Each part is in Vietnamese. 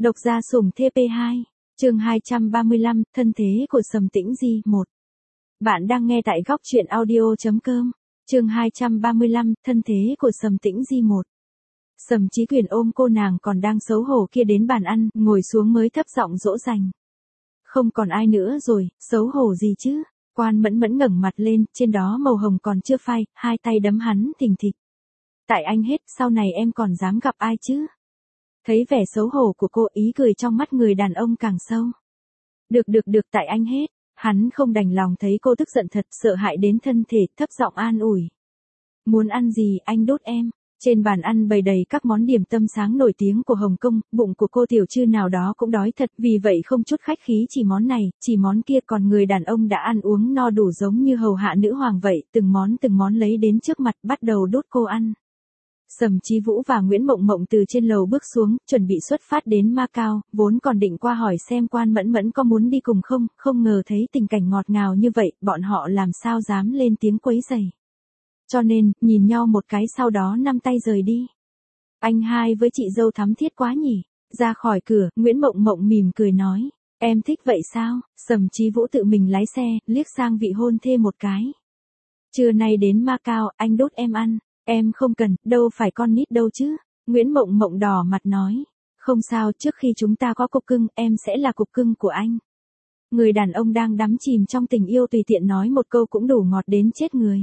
Độc gia sủng TP2, chương 235, thân thế của Sầm Tĩnh Di 1. Bạn đang nghe tại góc truyện audio.com, chương 235, thân thế của Sầm Tĩnh Di 1. Sầm Chí Quyền ôm cô nàng còn đang xấu hổ kia đến bàn ăn, ngồi xuống mới thấp giọng dỗ dành. Không còn ai nữa rồi, xấu hổ gì chứ? Quan Mẫn Mẫn ngẩng mặt lên, trên đó màu hồng còn chưa phai, hai tay đấm hắn thình thịch. Tại anh hết, sau này em còn dám gặp ai chứ? Thấy vẻ xấu hổ của cô, ý cười trong mắt người đàn ông càng sâu. Được, tại anh hết. Hắn không đành lòng thấy cô tức giận thật, sợ hãi đến thân thể, thấp giọng an ủi. Muốn ăn gì, anh đốt em. Trên bàn ăn bày đầy các món điểm tâm sáng nổi tiếng của Hồng Kông, bụng của cô tiểu trư nào đó cũng đói thật, vì vậy không chút khách khí chỉ món này, chỉ món kia, còn người đàn ông đã ăn uống no đủ giống như hầu hạ nữ hoàng vậy, từng món lấy đến trước mặt, bắt đầu đốt cô ăn. Sầm Chí Vũ và Nguyễn Mộng Mộng từ trên lầu bước xuống, chuẩn bị xuất phát đến Macau, vốn còn định qua hỏi xem Quan Mẫn Mẫn có muốn đi cùng không, không ngờ thấy tình cảnh ngọt ngào như vậy, bọn họ làm sao dám lên tiếng quấy rầy. Cho nên, nhìn nhau một cái sau đó nắm tay rời đi. Anh hai với chị dâu thắm thiết quá nhỉ. Ra khỏi cửa, Nguyễn Mộng Mộng mỉm cười nói. Em thích vậy sao? Sầm Chí Vũ tự mình lái xe, liếc sang vị hôn thê một cái. Trưa nay đến Macau, anh đốt em ăn. Em không cần, đâu phải con nít đâu chứ. Nguyễn Mộng Mộng đỏ mặt nói. Không sao, trước khi chúng ta có cục cưng, em sẽ là cục cưng của anh. Người đàn ông đang đắm chìm trong tình yêu tùy tiện nói một câu cũng đủ ngọt đến chết người.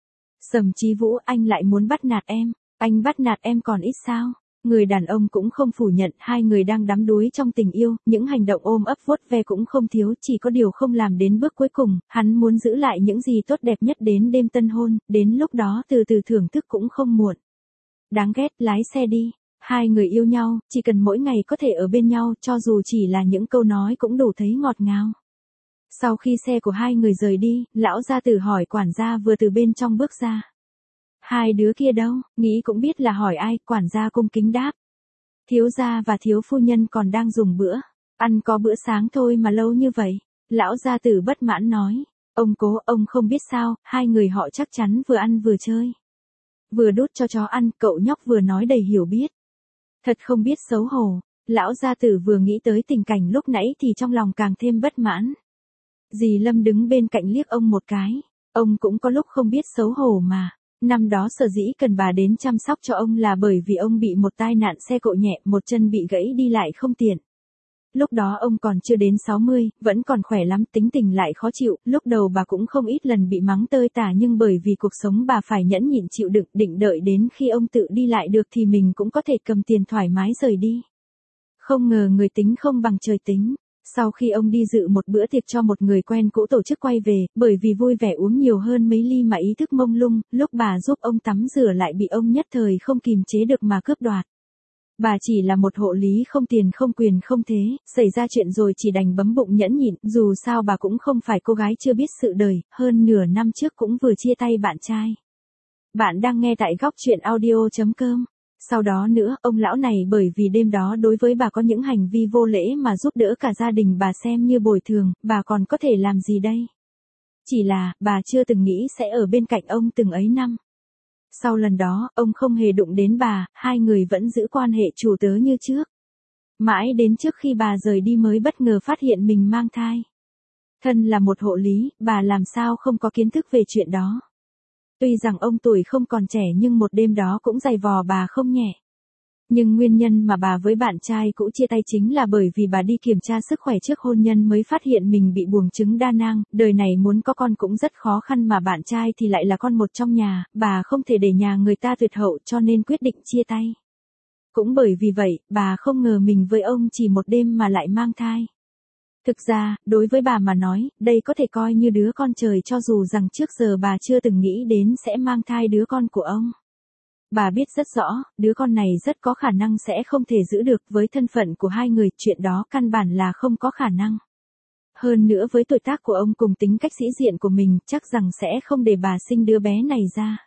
Sầm Chí Vũ, anh lại muốn bắt nạt em. Anh bắt nạt em còn ít sao? Người đàn ông cũng không phủ nhận, hai người đang đắm đuối trong tình yêu, những hành động ôm ấp vuốt ve cũng không thiếu, chỉ có điều không làm đến bước cuối cùng, hắn muốn giữ lại những gì tốt đẹp nhất đến đêm tân hôn, đến lúc đó từ từ thưởng thức cũng không muộn. Đáng ghét, lái xe đi. Hai người yêu nhau, chỉ cần mỗi ngày có thể ở bên nhau, cho dù chỉ là những câu nói cũng đủ thấy ngọt ngào. Sau khi xe của hai người rời đi, lão gia tử hỏi quản gia vừa từ bên trong bước ra. Hai đứa kia đâu, nghĩ cũng biết là hỏi ai, quản gia cung kính đáp. Thiếu gia và thiếu phu nhân còn đang dùng bữa, ăn có bữa sáng thôi mà lâu như vậy. Lão gia tử bất mãn nói, ông Cố, ông không biết sao, hai người họ chắc chắn vừa ăn vừa chơi. Vừa đút cho chó ăn, cậu nhóc vừa nói đầy hiểu biết. Thật không biết xấu hổ, lão gia tử vừa nghĩ tới tình cảnh lúc nãy thì trong lòng càng thêm bất mãn. Dì Lâm đứng bên cạnh liếc ông một cái, ông cũng có lúc không biết xấu hổ mà. Năm đó sở dĩ cần bà đến chăm sóc cho ông là bởi vì ông bị một tai nạn xe cộ nhẹ, một chân bị gãy đi lại không tiện. Lúc đó ông còn chưa đến 60, vẫn còn khỏe lắm, tính tình lại khó chịu, lúc đầu bà cũng không ít lần bị mắng tơi tả nhưng bởi vì cuộc sống bà phải nhẫn nhịn chịu đựng, định đợi đến khi ông tự đi lại được thì mình cũng có thể cầm tiền thoải mái rời đi. Không ngờ người tính không bằng trời tính. Sau khi ông đi dự một bữa tiệc cho một người quen cũ tổ chức quay về, bởi vì vui vẻ uống nhiều hơn mấy ly mà ý thức mông lung, lúc bà giúp ông tắm rửa lại bị ông nhất thời không kìm chế được mà cướp đoạt. Bà chỉ là một hộ lý không tiền không quyền không thế, xảy ra chuyện rồi chỉ đành bấm bụng nhẫn nhịn, dù sao bà cũng không phải cô gái chưa biết sự đời, hơn nửa năm trước cũng vừa chia tay bạn trai. Bạn đang nghe tại góc truyện audio.com. Sau đó nữa, ông lão này bởi vì đêm đó đối với bà có những hành vi vô lễ mà giúp đỡ cả gia đình bà xem như bồi thường, bà còn có thể làm gì đây? Chỉ là, bà chưa từng nghĩ sẽ ở bên cạnh ông từng ấy năm. Sau lần đó, ông không hề đụng đến bà, hai người vẫn giữ quan hệ chủ tớ như trước. Mãi đến trước khi bà rời đi mới bất ngờ phát hiện mình mang thai. Thân là một hộ lý, bà làm sao không có kiến thức về chuyện đó. Tuy rằng ông tuổi không còn trẻ nhưng một đêm đó cũng giày vò bà không nhẹ. Nhưng nguyên nhân mà bà với bạn trai cũ chia tay chính là bởi vì bà đi kiểm tra sức khỏe trước hôn nhân mới phát hiện mình bị buồng trứng đa nang, đời này muốn có con cũng rất khó khăn mà bạn trai thì lại là con một trong nhà, bà không thể để nhà người ta tuyệt hậu cho nên quyết định chia tay. Cũng bởi vì vậy, bà không ngờ mình với ông chỉ một đêm mà lại mang thai. Thực ra, đối với bà mà nói, đây có thể coi như đứa con trời cho dù rằng trước giờ bà chưa từng nghĩ đến sẽ mang thai đứa con của ông. Bà biết rất rõ, đứa con này rất có khả năng sẽ không thể giữ được với thân phận của hai người, chuyện đó căn bản là không có khả năng. Hơn nữa với tuổi tác của ông cùng tính cách sĩ diện của mình, chắc rằng sẽ không để bà sinh đứa bé này ra.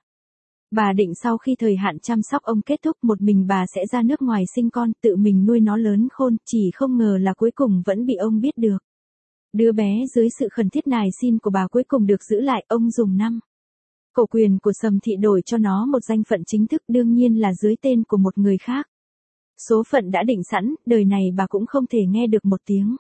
Bà định sau khi thời hạn chăm sóc ông kết thúc một mình bà sẽ ra nước ngoài sinh con, tự mình nuôi nó lớn khôn, chỉ không ngờ là cuối cùng vẫn bị ông biết được. Đứa bé dưới sự khẩn thiết nài xin của bà cuối cùng được giữ lại, ông dùng cổ quyền của Sầm thị đổi cho nó một danh phận chính thức, đương nhiên là dưới tên của một người khác. Số phận đã định sẵn, đời này bà cũng không thể nghe được một tiếng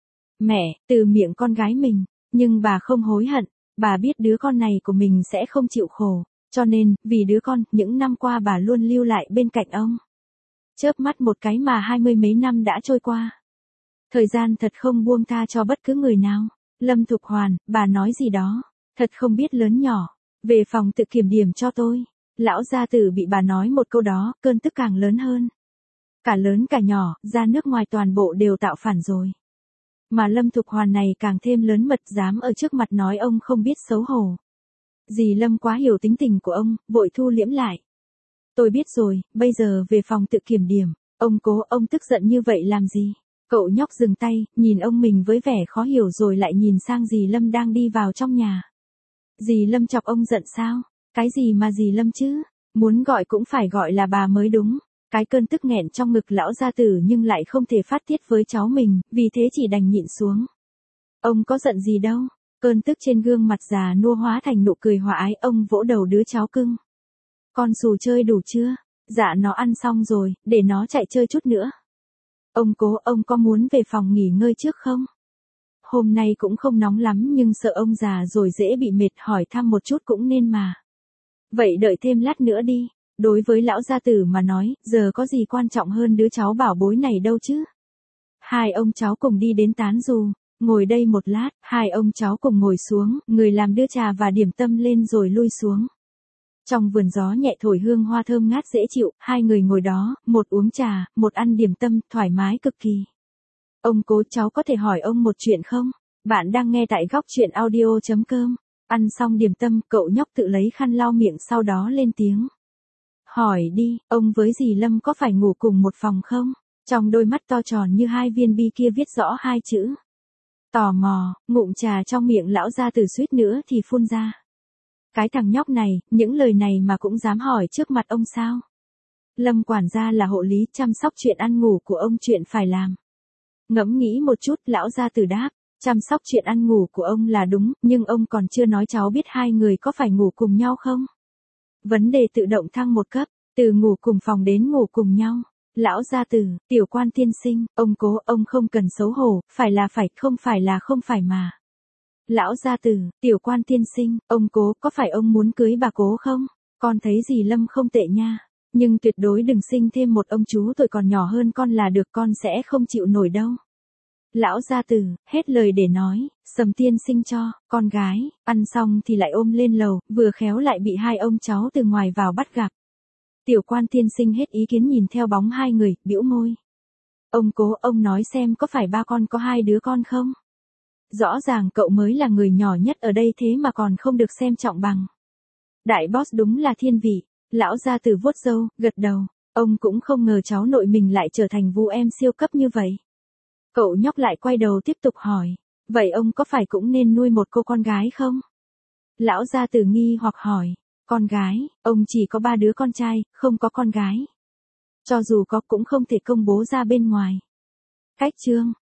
mẹ từ miệng con gái mình, nhưng bà không hối hận, bà biết đứa con này của mình sẽ không chịu khổ, cho nên, vì đứa con, những năm qua bà luôn lưu lại bên cạnh ông. Chớp mắt một cái mà 20 mấy năm đã trôi qua. Thời gian thật không buông tha cho bất cứ người nào. Lâm Thục Hoàn, bà nói gì đó, thật không biết lớn nhỏ, về phòng tự kiểm điểm cho tôi. Lão gia tử bị bà nói một câu đó, cơn tức càng lớn hơn. Cả lớn cả nhỏ, ra nước ngoài toàn bộ đều tạo phản rồi. Mà Lâm Thục Hoàn này càng thêm lớn mật, dám ở trước mặt nói ông không biết xấu hổ. Dì Lâm quá hiểu tính tình của ông, vội thu liễm lại. Tôi biết rồi, bây giờ về phòng tự kiểm điểm. Ông Cố, ông tức giận như vậy làm gì? Cậu nhóc dừng tay, nhìn ông mình với vẻ khó hiểu rồi lại nhìn sang dì Lâm đang đi vào trong nhà. Dì Lâm chọc ông giận sao? Cái gì mà dì Lâm chứ? Muốn gọi cũng phải gọi là bà mới đúng. Cái cơn tức nghẹn trong ngực lão gia tử nhưng lại không thể phát tiết với cháu mình, vì thế chỉ đành nhịn xuống. Ông có giận gì đâu? Cơn tức trên gương mặt già nua hóa thành nụ cười hòa ái, ông vỗ đầu đứa cháu cưng. Con Xù chơi đủ chưa? Dạ nó ăn xong rồi, để nó chạy chơi chút nữa. Ông Cố, ông có muốn về phòng nghỉ ngơi trước không? Hôm nay cũng không nóng lắm nhưng sợ ông già rồi dễ bị mệt, hỏi thăm một chút cũng nên mà. Vậy đợi thêm lát nữa đi. Đối với lão gia tử mà nói, giờ có gì quan trọng hơn đứa cháu bảo bối này đâu chứ? Hai ông cháu cùng đi đến tán dù, ngồi đây một lát, hai ông cháu cùng ngồi xuống, người làm đưa trà và điểm tâm lên rồi lui xuống. Trong vườn gió nhẹ thổi hương hoa thơm ngát dễ chịu, hai người ngồi đó, một uống trà, một ăn điểm tâm, thoải mái cực kỳ. Ông Cố, cháu có thể hỏi ông một chuyện không? Bạn đang nghe tại góc chuyện audio.com. Ăn xong điểm tâm, cậu nhóc tự lấy khăn lau miệng sau đó lên tiếng. Hỏi đi, ông với dì Lâm có phải ngủ cùng một phòng không? Trong đôi mắt to tròn như hai viên bi kia viết rõ hai chữ. Tò mò, ngụm trà trong miệng lão gia tử suýt nữa thì phun ra. Cái thằng nhóc này, những lời này mà cũng dám hỏi trước mặt ông sao? Lâm quản gia là hộ lý, chăm sóc chuyện ăn ngủ của ông, chuyện phải làm. Ngẫm nghĩ một chút, lão gia tử đáp, chăm sóc chuyện ăn ngủ của ông là đúng, nhưng ông còn chưa nói cháu biết hai người có phải ngủ cùng nhau không? Vấn đề tự động thăng một cấp, từ ngủ cùng phòng đến ngủ cùng nhau. Lão gia tử, tiểu quan tiên sinh, ông Cố, ông không cần xấu hổ, phải là phải, không phải là không phải mà. Lão gia tử, tiểu quan tiên sinh, ông Cố, có phải ông muốn cưới bà Cố không? Con thấy dì Lâm không tệ nha, nhưng tuyệt đối đừng sinh thêm một ông chú tuổi còn nhỏ hơn con là được, con sẽ không chịu nổi đâu. Lão gia tử, hết lời để nói, Sầm tiên sinh cho, con gái, ăn xong thì lại ôm lên lầu, vừa khéo lại bị hai ông cháu từ ngoài vào bắt gặp. Tiểu quan tiên sinh hết ý kiến nhìn theo bóng hai người, bĩu môi. Ông Cố, ông nói xem có phải ba con có hai đứa con không? Rõ ràng cậu mới là người nhỏ nhất ở đây thế mà còn không được xem trọng bằng. Đại boss đúng là thiên vị, lão gia tử vuốt râu, gật đầu, ông cũng không ngờ cháu nội mình lại trở thành vũ em siêu cấp như vậy. Cậu nhóc lại quay đầu tiếp tục hỏi, vậy ông có phải cũng nên nuôi một cô con gái không? Lão gia tử nghi hoặc hỏi, con gái, ông chỉ có 3 đứa con trai, không có con gái. Cho dù có cũng không thể công bố ra bên ngoài. Cách chương